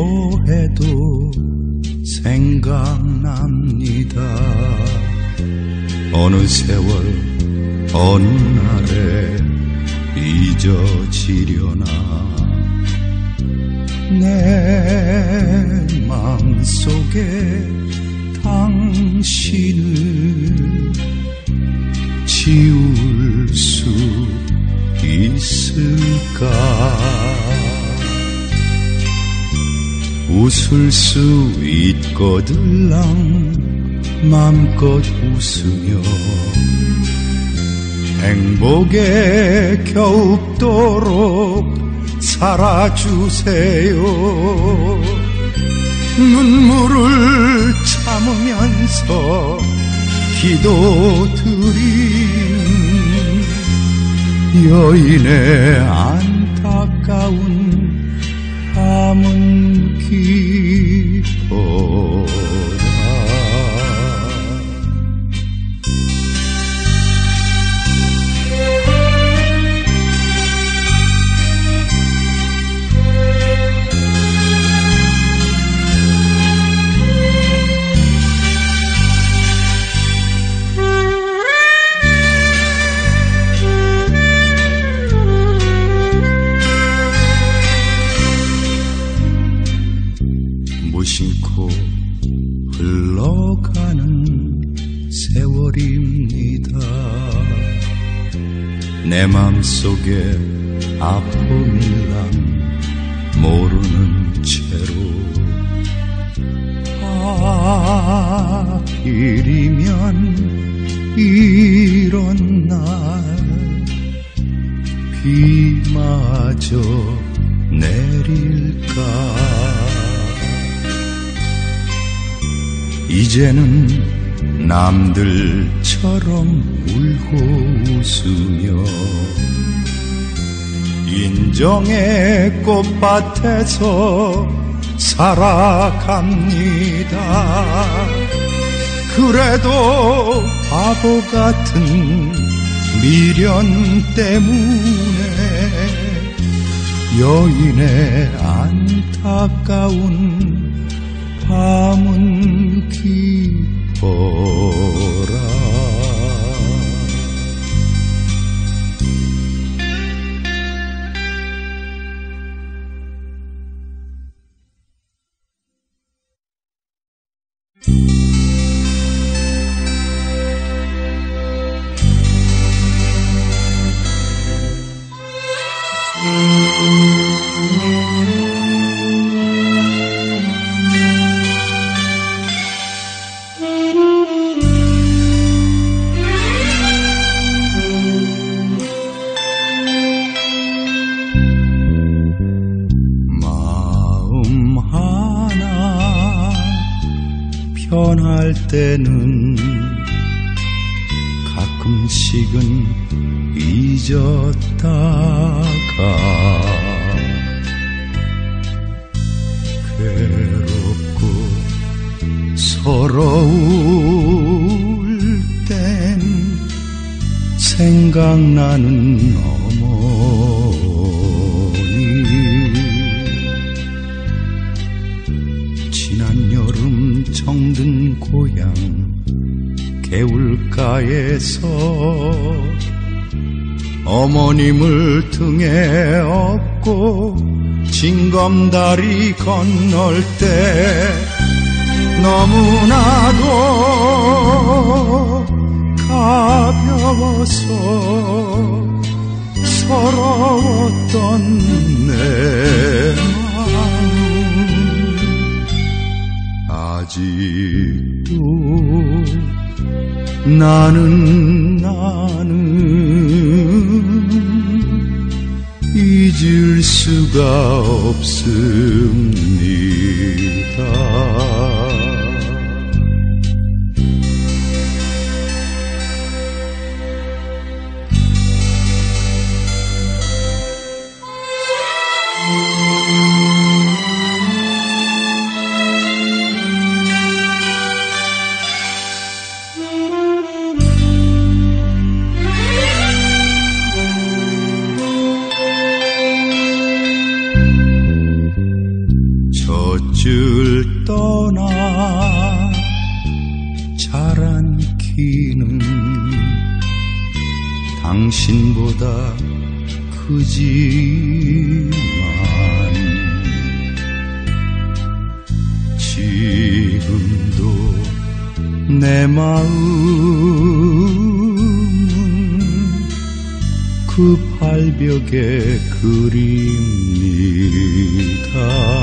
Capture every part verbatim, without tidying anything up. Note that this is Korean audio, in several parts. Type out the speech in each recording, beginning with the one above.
기도해도 생각납니다. 어느 세월 어느 날에 잊어지려나. 내 마음속에 당신을 지울 수 있을까. 웃을 수 있거들랑 맘껏 웃으며 행복에 겨웁도록 살아주세요. 눈물을 참으면서 기도드린 여인의 안타까운 밤은 깊어라. 무심코 흘러가는 세월입니다. 내 맘속에 아픔일랑 모르는 채로 하필이면 이런 날 비마저 내릴까. 이제는 남들처럼 울고 웃으며 인정의 꽃밭에서 살아갑니다. 그래도 바보 같은 미련 때문에 여인의 안타까운 밤은 깊어라. 편할 때는 가끔씩은 잊었다가 괴롭고 서러울 땐 생각나는 어머니. 지난 여름 정든 고향 개울가에서 어머님을 등에 업고 징검다리 건널 때 너무나도 가벼워서 서러웠던 내 아직도 나는 나는 잊을 수가 없습니다. 줄 떠나 자란 키는 당신보다 크지만 지금도 내 마음은 그 발벽에 그립니다.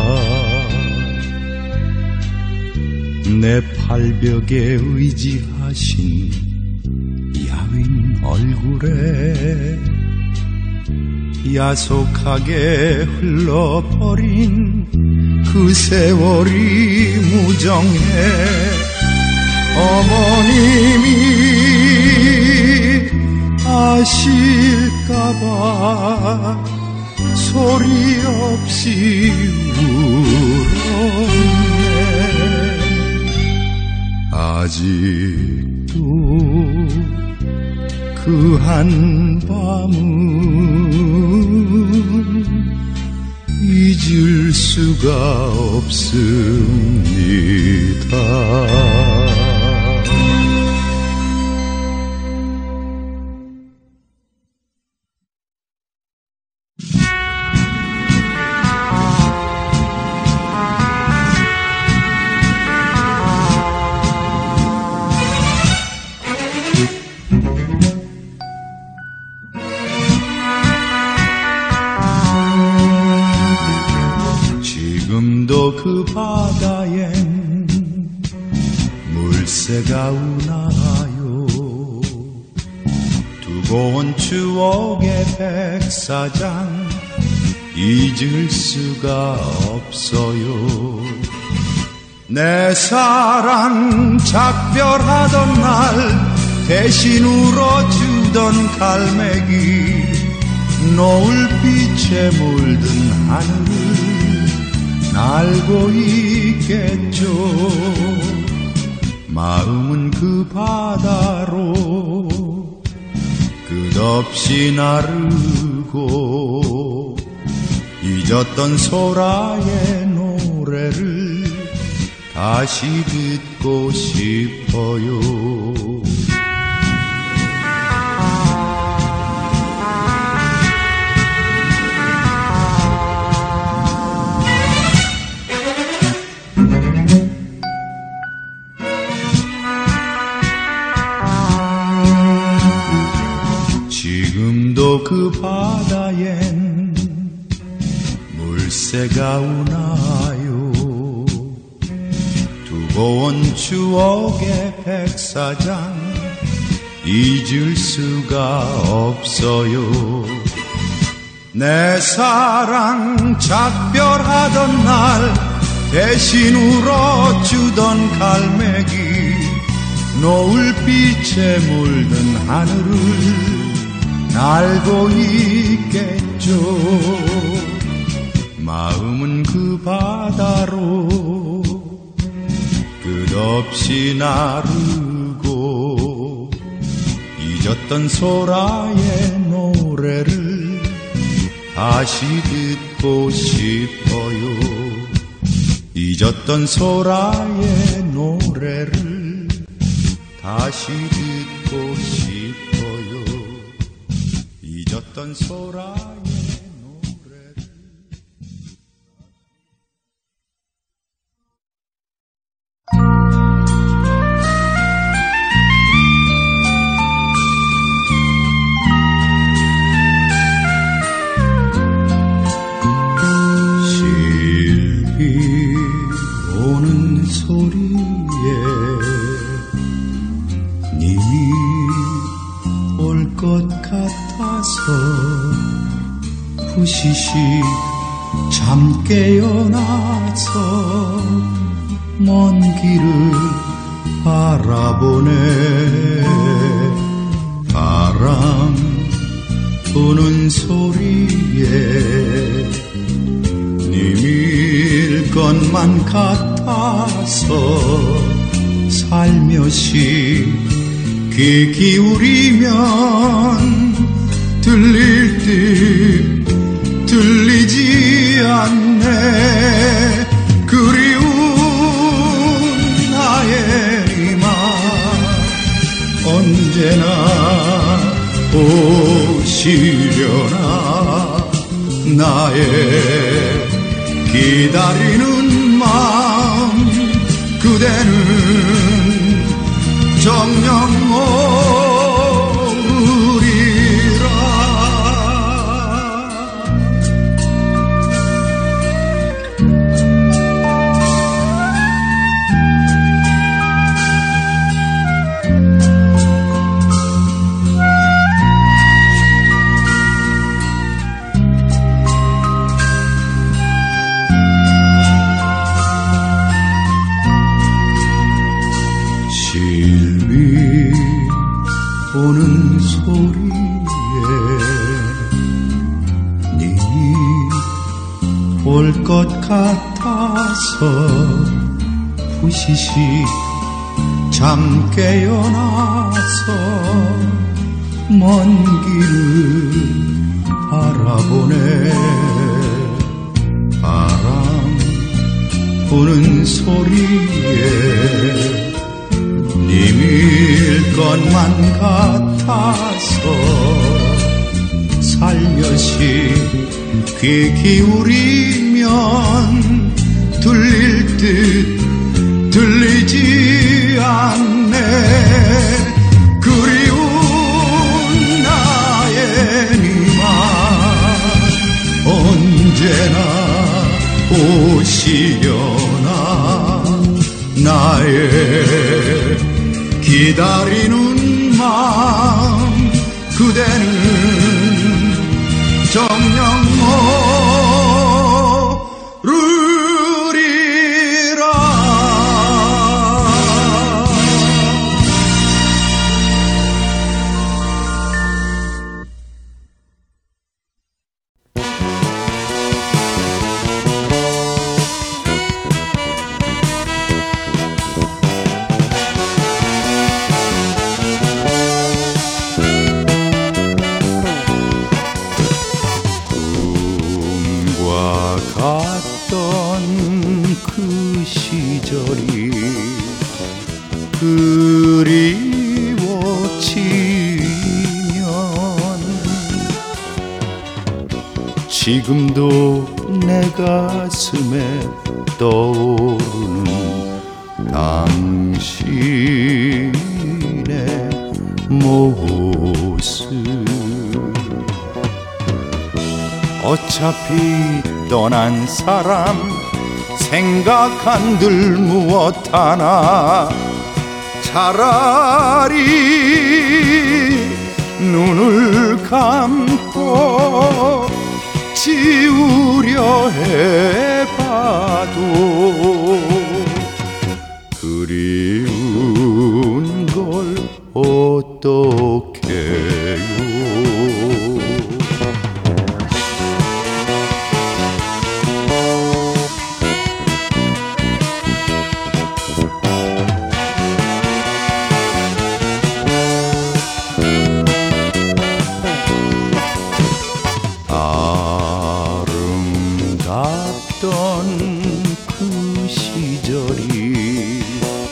내 발벽에 의지하신 야윈 얼굴에 야속하게 흘러버린 그 세월이 무정해 어머님이 아실까봐 소리 없이 울었네. 아직도 그 한밤은 잊을 수가 없습니다. 지금도 그 바다엔 물새가 우나요. 두고 온 추억의 백사장 잊을 수가 없어요. 내 사랑 작별하던 날 대신 울어주던 갈매기 노을빛에 물든 하늘을 날고 있겠죠. 마음은 그 바다로 끝없이 나르고 잊었던 소라의 노래를 다시 듣고 싶어요. 지금도 그 바다엔 물새가 우나요. 두고 온 추억의 백사장 잊을 수가 없어요. 내 사랑 작별하던 날 대신 울어주던 갈매기 노을빛에 물든 하늘을 날고 있겠죠. 마음은 그 바다로 끝없이 나르고 잊었던 소라의 노래를 다시 듣고 싶어요. 잊었던 소라의 노래를 다시 듣고 싶어요. 잊었던 소라의 노래를. 실비 오는 소리에 님이 올 것 같아서 부시시 잠 깨어나서 먼 길을 바라보네. 바람 부는 소리에 님일 것만 같아서 살며시 귀 기울이면 들릴 듯 들리지 않네. 그리워 나의 기다리는 마음 그대는 정녕 오리라. 오는 소리에 님이 올 것 같아서 후시시 잠 깨어나서 먼 길을 바라보네. 바람 부는 소리에 님일 것만 같아서 살며시 귀 기울이면 들릴 듯 들리지 않네. 그리운 나의 님아 언제나 오시려나. 나의 기다리는 마음 그대는 정녕 오르리라. 그 시절이 그리워지면 지금도 내 가슴에 떠오르는 당신의 모습. 어차피 떠난 사람 생각한들 무엇 하나. 차라리 눈을 감고 지우려 해봐도 그리운 걸 어떡해요. 그 시절이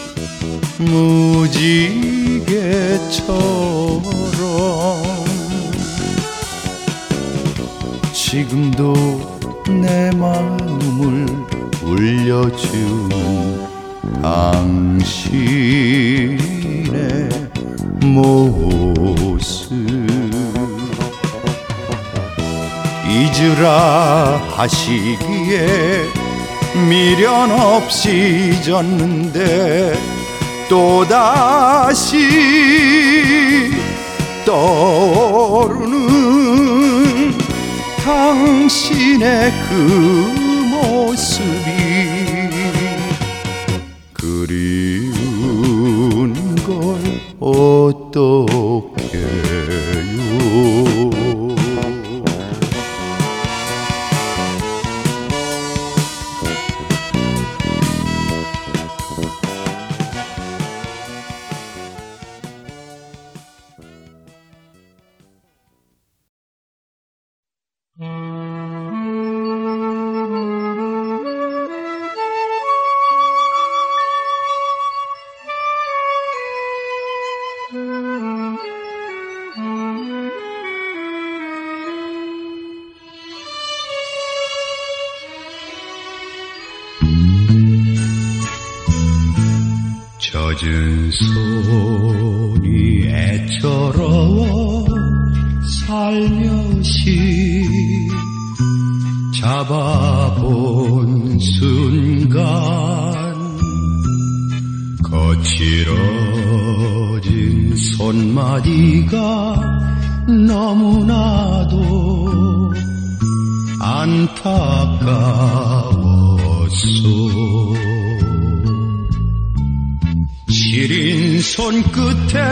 무지개처럼 지금도 내 마음을 울려주는 당신의 모습. 잊으라 하시기에 미련 없이 졌는데 또다시 떠오르는 당신의 그 모습이 그리운 걸 어떡해요. 젖은 손이 애처로워 살며시 잡아본 순간 거칠어진 손마디가 너무나도 안타까웠소. 시린 손끝에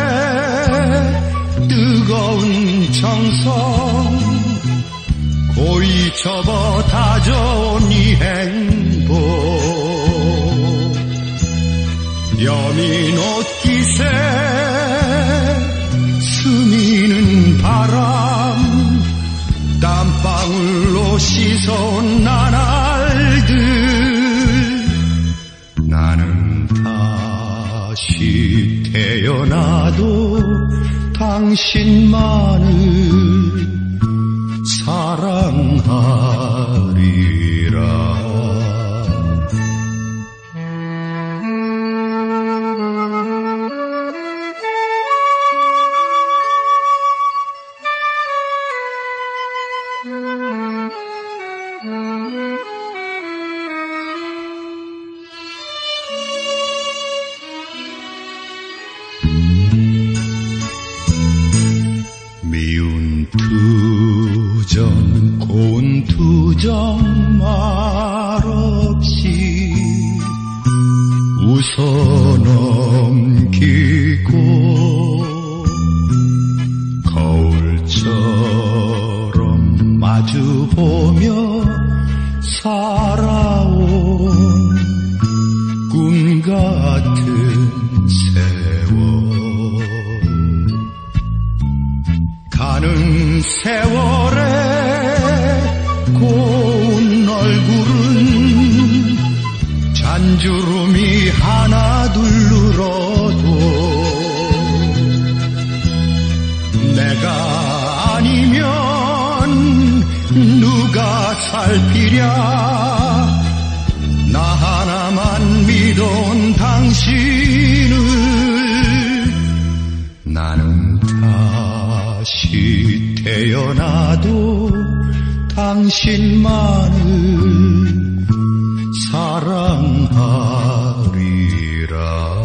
뜨거운 정성 고이 접어 다져온 이 행복 여민 옷깃에 스미는 바람 땀방울로 씻어온 나날들 나는 다시 태어나도 당신만을 사랑하리라. 미운 투정 고운 투정 말없이 웃어 넘기고 거울처럼 마주보며 살아온 꿈 같은 세월 가는 세월에 고운 얼굴은 잔주름이 하나 둘러도 내가 아니면 누가 살피랴. 나 하나만 믿어온 당신을 나는 다시 태어나도 당신만을 사랑하리라.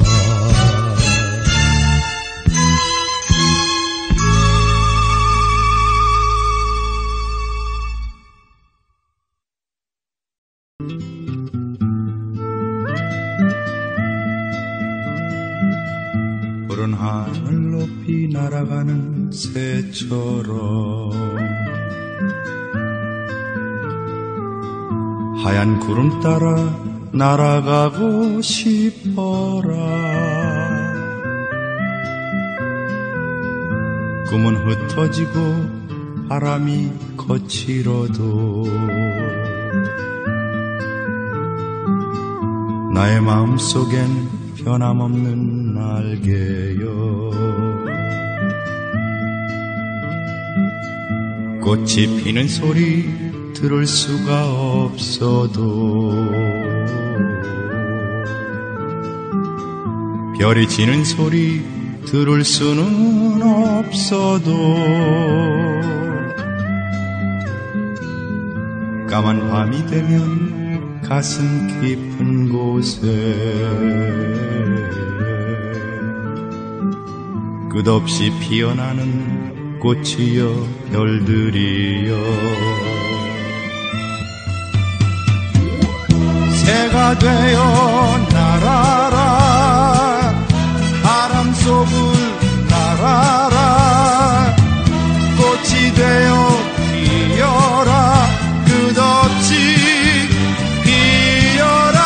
푸른 하늘 높이 날아가는 새처럼 하얀 구름 따라 날아가고 싶어라. 꿈은 흩어지고 바람이 거칠어도 나의 마음속엔 변함없는 날개여 꽃이 피는 소리 들을 수가 없어도 별이 지는 소리 들을 수는 없어도 까만 밤이 되면 가슴 깊은 곳에 끝없이 피어나는 꽃이여 별들이여 새가 되어 날아라 바람 속을 날아라 꽃이 되어 피어라 끝없이 피어라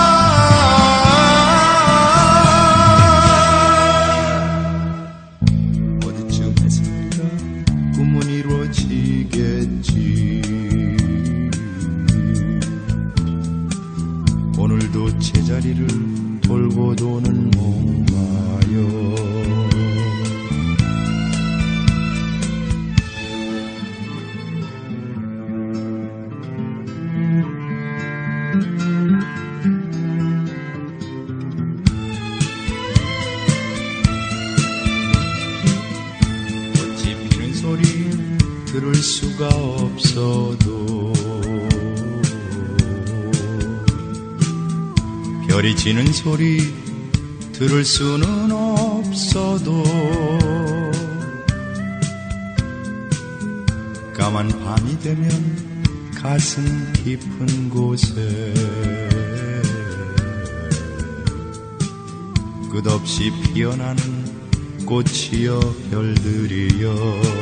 어디쯤에선가 꿈은 이루어지겠지. 오늘도 제자리를 돌고 도는 뭔가요. 들을 수가 없어도 별이 지는 소리 들을 수는 없어도 까만 밤이 되면 가슴 깊은 곳에 끝없이 피어나는 꽃이여 별들이여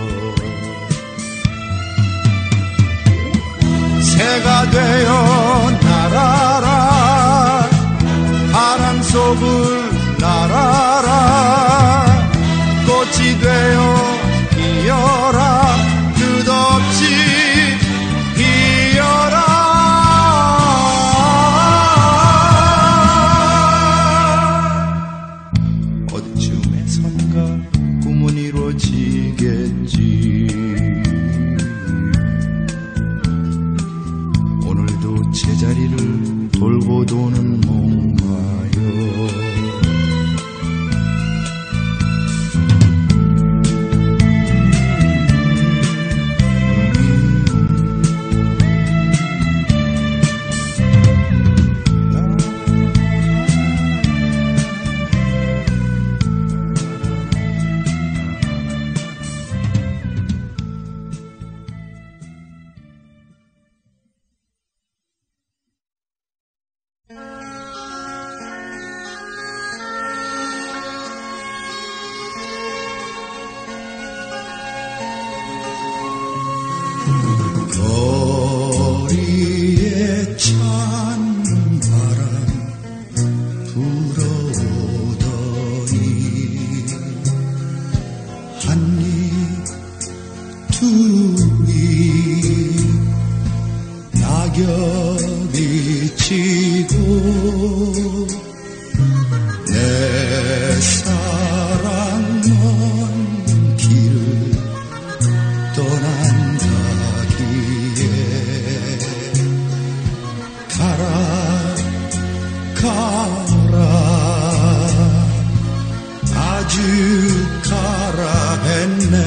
새가 되어 날아라 바람 속을 날아라 꽃이 되어 피어라 끝없이 피어라 어디쯤에선가 꿈은 이루어지겠지 오늘도 제자리를 돌고 도는 몽마여 거리에 찬 바람 불어오더니 한 입 두 입 낙엽이 지고 내 사랑 먼 길을 떠난다 가라 가라 아주 가라 했네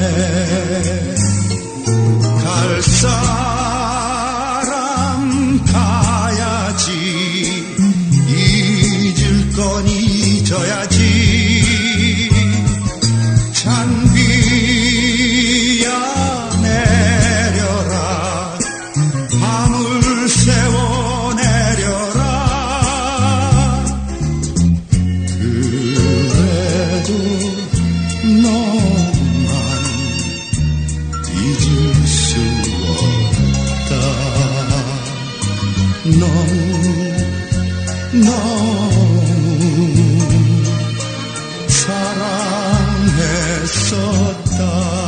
갈 사람 가야지 잊을 건 잊어야지 찬비야 내려라 밤을 세워 내려라 그래도 너만 잊을 수 없다 너무 너무 사랑했었다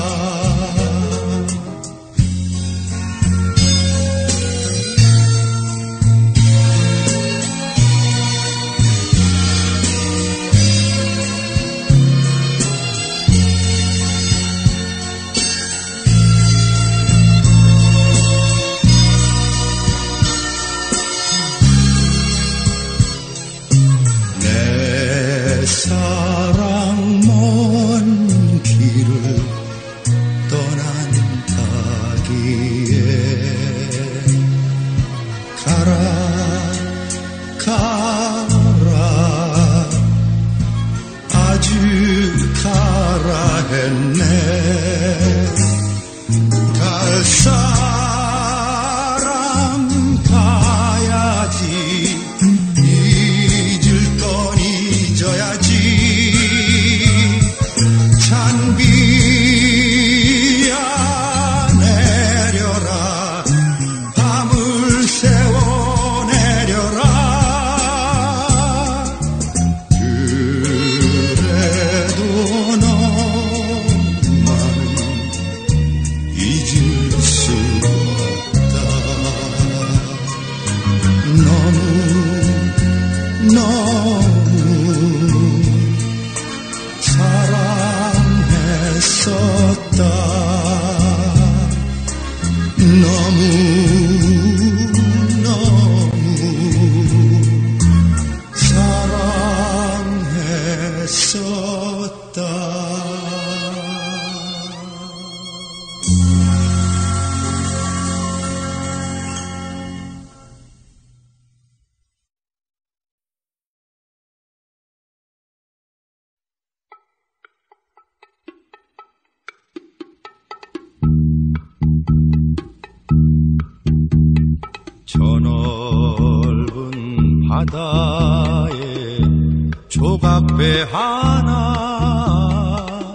바다에 조각배 하나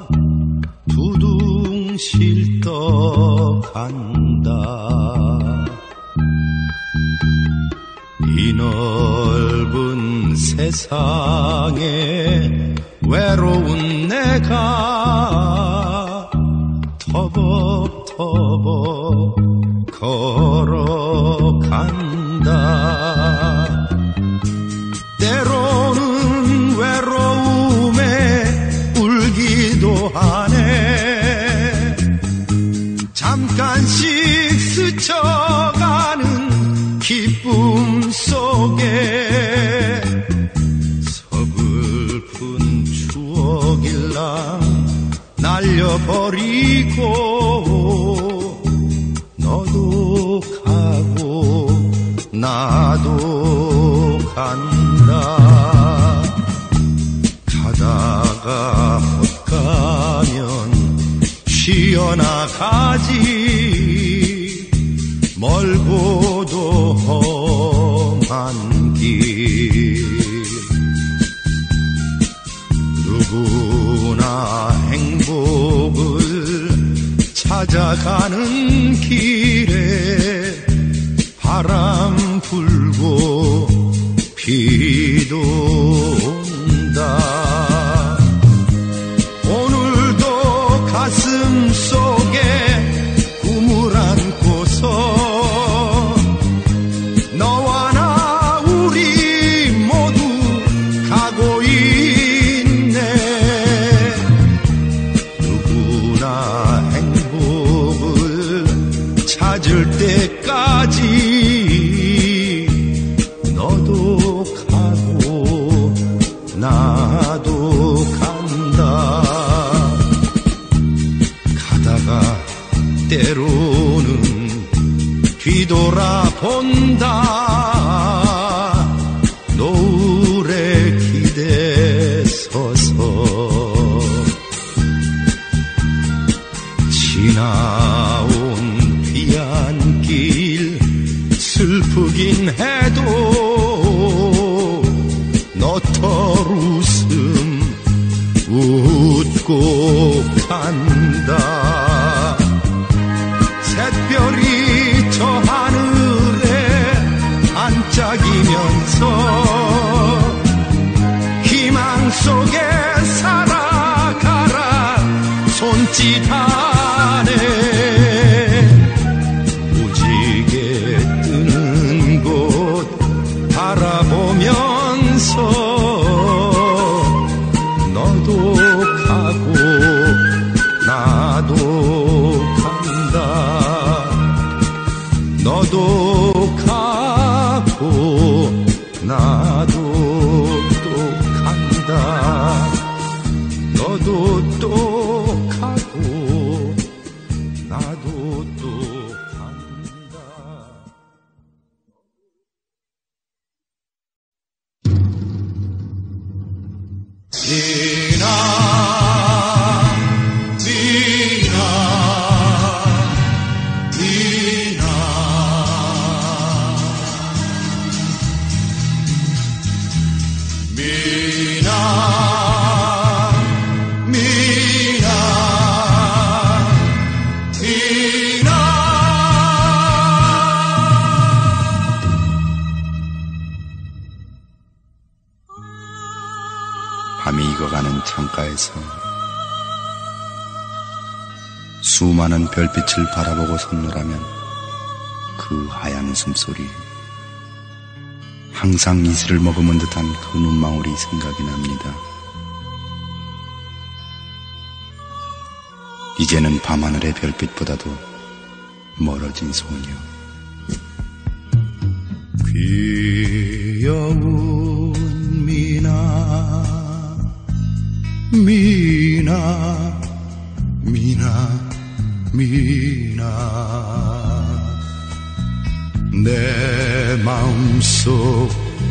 두둥실 떠간다. 이 넓은 세상에 외로운 내가 터벅터벅 걸어간다. 때로는 외로움에 울기도 하네. 잠깐씩 스쳐가는 기쁨 속에 서글픈 추억일랑 날려버리고 너도 가고 나도 간다. 가다가 헛가면 쉬어나가지. 멀고도 험한 길. 누구나 행복을 찾아가는 길에 바람 불고 비도 온다. 오늘도 가슴 속에 꿈을 안고서 너와 나 우리 모두 가고 있네. 누구나 행복을 찾을 때까지 너도 가고 나도 간다. 가다가 때로는 뒤돌아본다. 노을에 기대 서서 지나온 비안길 슬프긴 해도 너털 웃음 웃고 간다. 샛별이 저 하늘에 반짝이면서 희망 속에 살아가라 손짓하네. 무지개 뜨는 곳 바라보면서 너도 가고 나도 간다. 너도 가고 나도 또 간다. 너도 또 가고 나도 또 간다. 미나 미나 미나 미나 미나 미나. 밤이 익어가는 창가에서 수많은 별빛을 바라보고 섰노라면 그 하얀 숨소리, 항상 이슬을 머금은 듯한 그 눈망울이 생각이 납니다. 이제는 밤하늘의 별빛보다도 멀어진 소녀. 귀여운 미나 미나 미나 미나. 내 마음속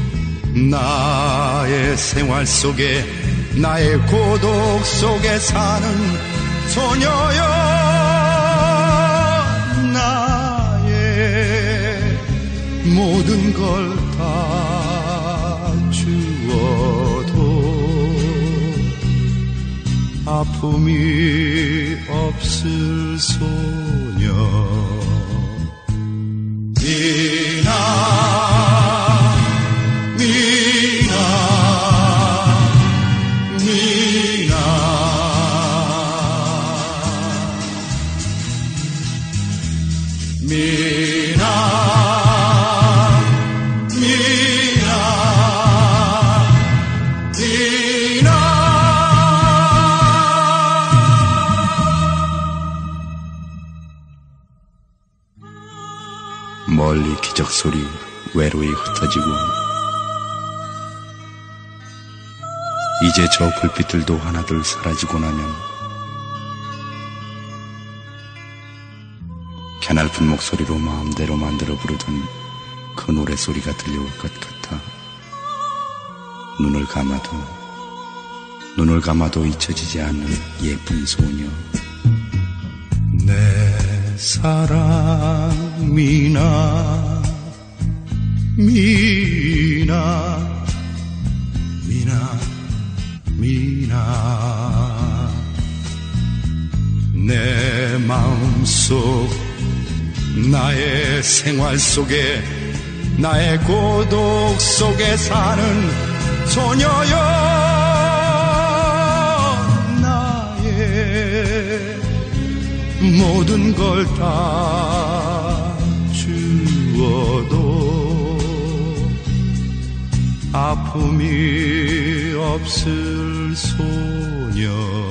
나의 생활 속에 나의 고독 속에 사는 소녀여. 나의 모든 걸 다 주어도 아픔이 없을 소녀 미나 미나 미나 미나 멀리 기적소리 외로이 흩어지고 이제 저 불빛들도 하나둘 사라지고 나면 캐날픈 목소리로 마음대로 만들어 부르던 그 노래소리가 들려올 것 같아 눈을 감아도 눈을 감아도 잊혀지지 않는 예쁜 소녀 내 사랑 미나 미나 미나 미나 내 마음속 나의 생활 속에 나의 고독 속에 사는 소녀여 나의 모든 걸 다 주어도 아픔이 없을 소녀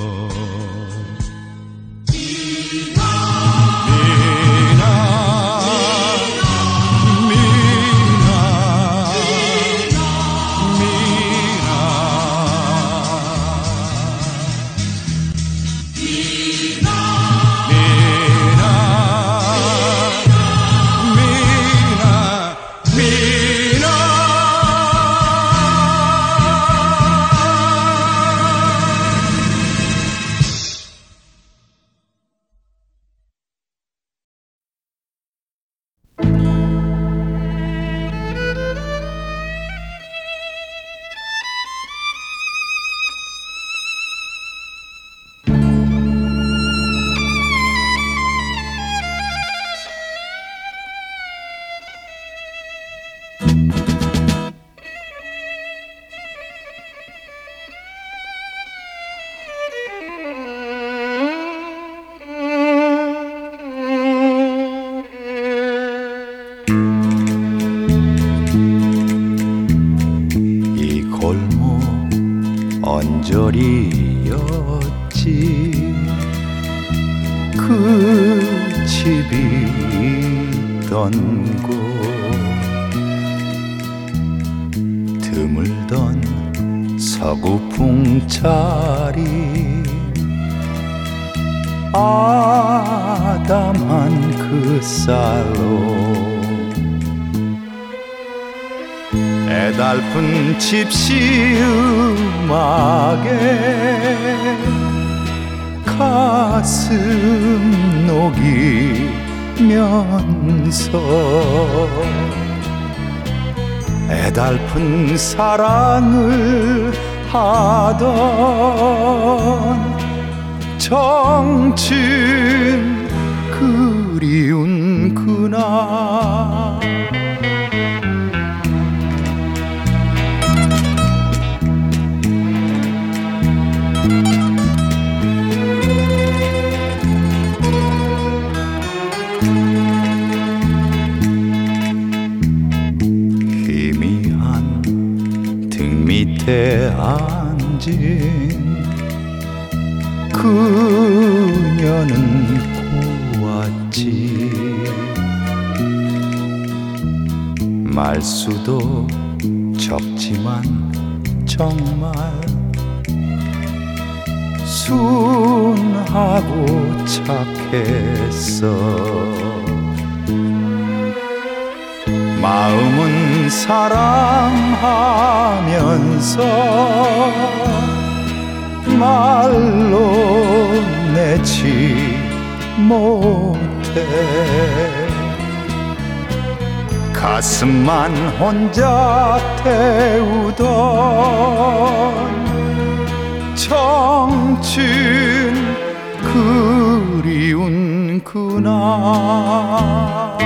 언저리였지 그 집이 있던 곳 드물던 서구풍 자리 아담한 그 살로 애달픈 집시 음악에 가슴 녹이면서 애달픈 사랑을 하던 정친 그리운 그날 밑에 앉은 그녀는 고왔지 말수도 적지만 정말 순하고 착했어 마음은 사랑하면서 말로 내지 못해 가슴만 혼자 태우던 청춘 그리운 그날.